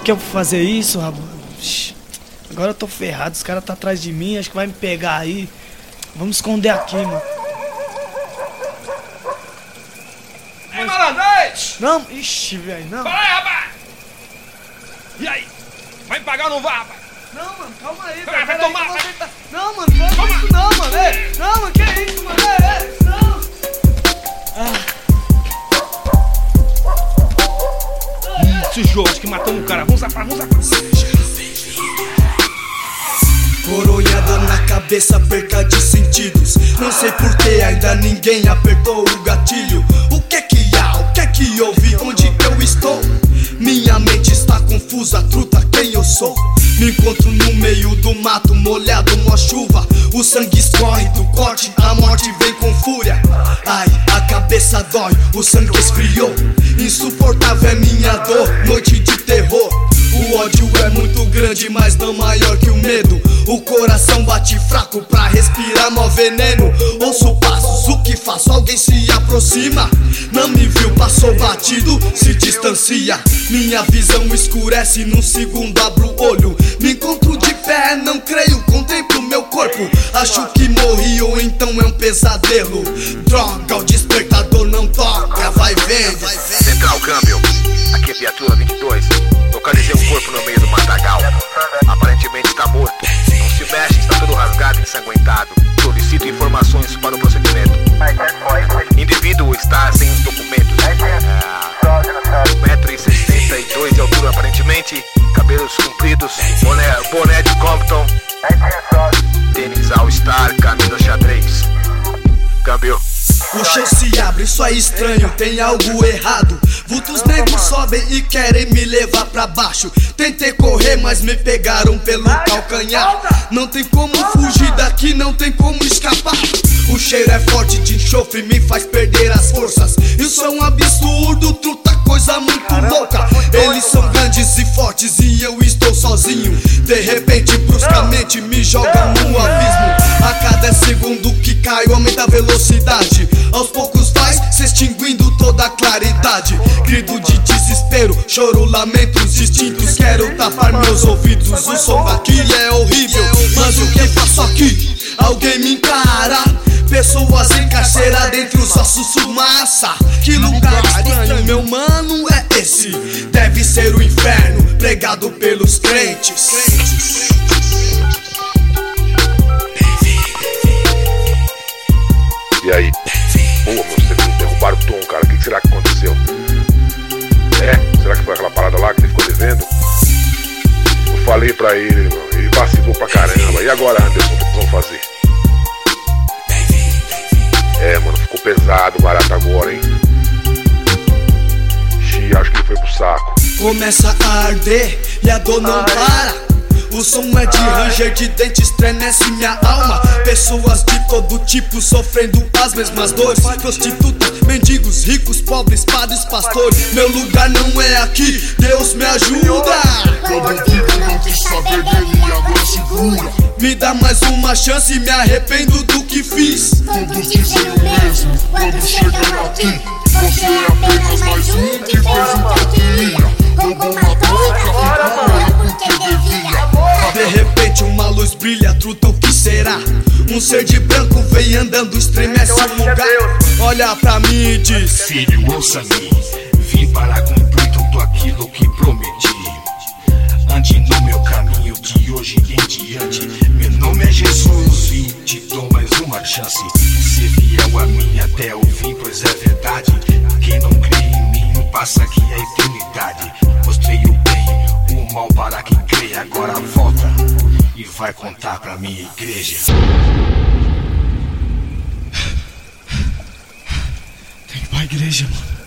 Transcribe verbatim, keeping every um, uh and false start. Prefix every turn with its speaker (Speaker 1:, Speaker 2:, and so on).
Speaker 1: que eu vou fazer isso, rapaz? Agora eu tô ferrado, os caras tá atrás de mim, acho que vai me pegar aí. Vamos esconder aqui, mano.
Speaker 2: Ei, malandrez!
Speaker 1: Não, ixi, velho, não.
Speaker 2: Fala aí, rapaz! E aí? Vai me pagar ou não vai, rapaz?
Speaker 1: Não, mano, calma aí,
Speaker 2: Vai,
Speaker 1: velho.
Speaker 2: vai tomar, vai.
Speaker 1: Tentar... Não, mano, não faz isso não, mano. Ei, não, mano, que isso, mano? Ei, ei, não. Ah.
Speaker 2: Esse jogo, acho que matamos o cara. Vamos zapar, vamos zapar.
Speaker 3: Coronhada na cabeça, perca de sentidos. Não sei porquê, ainda ninguém apertou o gatilho. O que que há? O que que houve? Onde que eu estou? Minha mente está confusa, truta, quem eu sou? Me encontro no meio do mato, molhado, mó chuva. O sangue escorre do corte, a morte vem com fúria. Ai, a cabeça dói, o sangue esfriou. Insuportável é minha dor, noite de terror. O ódio é muito grande, mas não maior que o medo. O coração bate fraco pra respirar mó veneno. Ouço passos, o que faço? Alguém se aproxima. Não me viu, passou batido, se distancia. Minha visão escurece, num segundo abro o olho. Me encontro de pé, não creio, contemplo meu corpo. Acho que morri ou então é um pesadelo. Droga, o despertador não toca, vai vendo.
Speaker 4: Central câmbio, aqui é viatura vinte e dois. Localizei um corpo no meio do matagal. Aparentemente está morto. Não se mexe, está todo rasgado e ensanguentado. Solicito informações para o procedimento. Indivíduo está sem os documentos. um metro e sessenta e dois de altura aparentemente. Cabelos compridos. Boné, boné de Compton. Tênis All Star, camisa xadrez. Câmbio.
Speaker 3: O chão se abre, isso é estranho, tem algo errado. Vultos negros sobem e querem me levar pra baixo. Tentei correr, mas me pegaram pelo calcanhar. Não tem como fugir daqui, não tem como escapar. O cheiro é forte de enxofre, me faz perder as forças. Isso é um absurdo, truta, coisa muito louca. Eles são grandes e fortes e eu estou sozinho. De repente, bruscamente, me jogam no abismo. A cada segundo que caio, aumenta a velocidade. Aos poucos vai se extinguindo toda a claridade. Grito de desespero, choro, lamentos distintos. Quero tapar meus ouvidos, o som daqui é horrível. Mas o que faço aqui? Alguém me encara. Pessoas encarceradas entre os ossos, fumaça. Que lugar estranho, meu mano, é esse? Deve ser o inferno, pregado pelos crentes.
Speaker 4: E aí? Pô, meu, vocês derrubaram o Tom, cara. O que será que aconteceu? É? Será que foi aquela parada lá que ele ficou devendo? Eu falei pra ele, mano. Ele vacilou pra caramba. E agora, Anderson, o que vocês vão fazer? É, mano, ficou pesado o barato agora, hein? Xi, acho que ele foi pro saco.
Speaker 3: Começa a arder e a dor não para. O som é de ranger de dentes, estremece minha alma. Pessoas de todo tipo sofrendo as mesmas dores. Prostitutas, mendigos, ricos, pobres, padres, pastores. Meu lugar não é aqui, Deus me ajuda.
Speaker 5: Quando eu digo não quis saber dele e agora segura.
Speaker 3: Me dá mais uma chance, me arrependo do que fiz.
Speaker 5: Todos dizem o mesmo quando chegam aqui. Você é apenas mais um que fez o que queria. Roubou, matou, traficou, é porque devia.
Speaker 3: De repente uma luz brilha, truta, o que será? Um ser de branco vem andando, estremece o lugar. Olha pra mim e diz:
Speaker 6: filho, ouça-me, vim para cumprir tudo aquilo que prometi. Ande no meu caminho de hoje em diante. Meu nome é Jesus e te dou mais uma chance. Ser fiel a mim até o fim, pois é verdade. Quem não crê em mim passa aqui a eternidade. Mostrei o bem, o mal para quem crê. Agora volta e vai contar pra minha igreja.
Speaker 1: Tem que ir pra igreja, mano.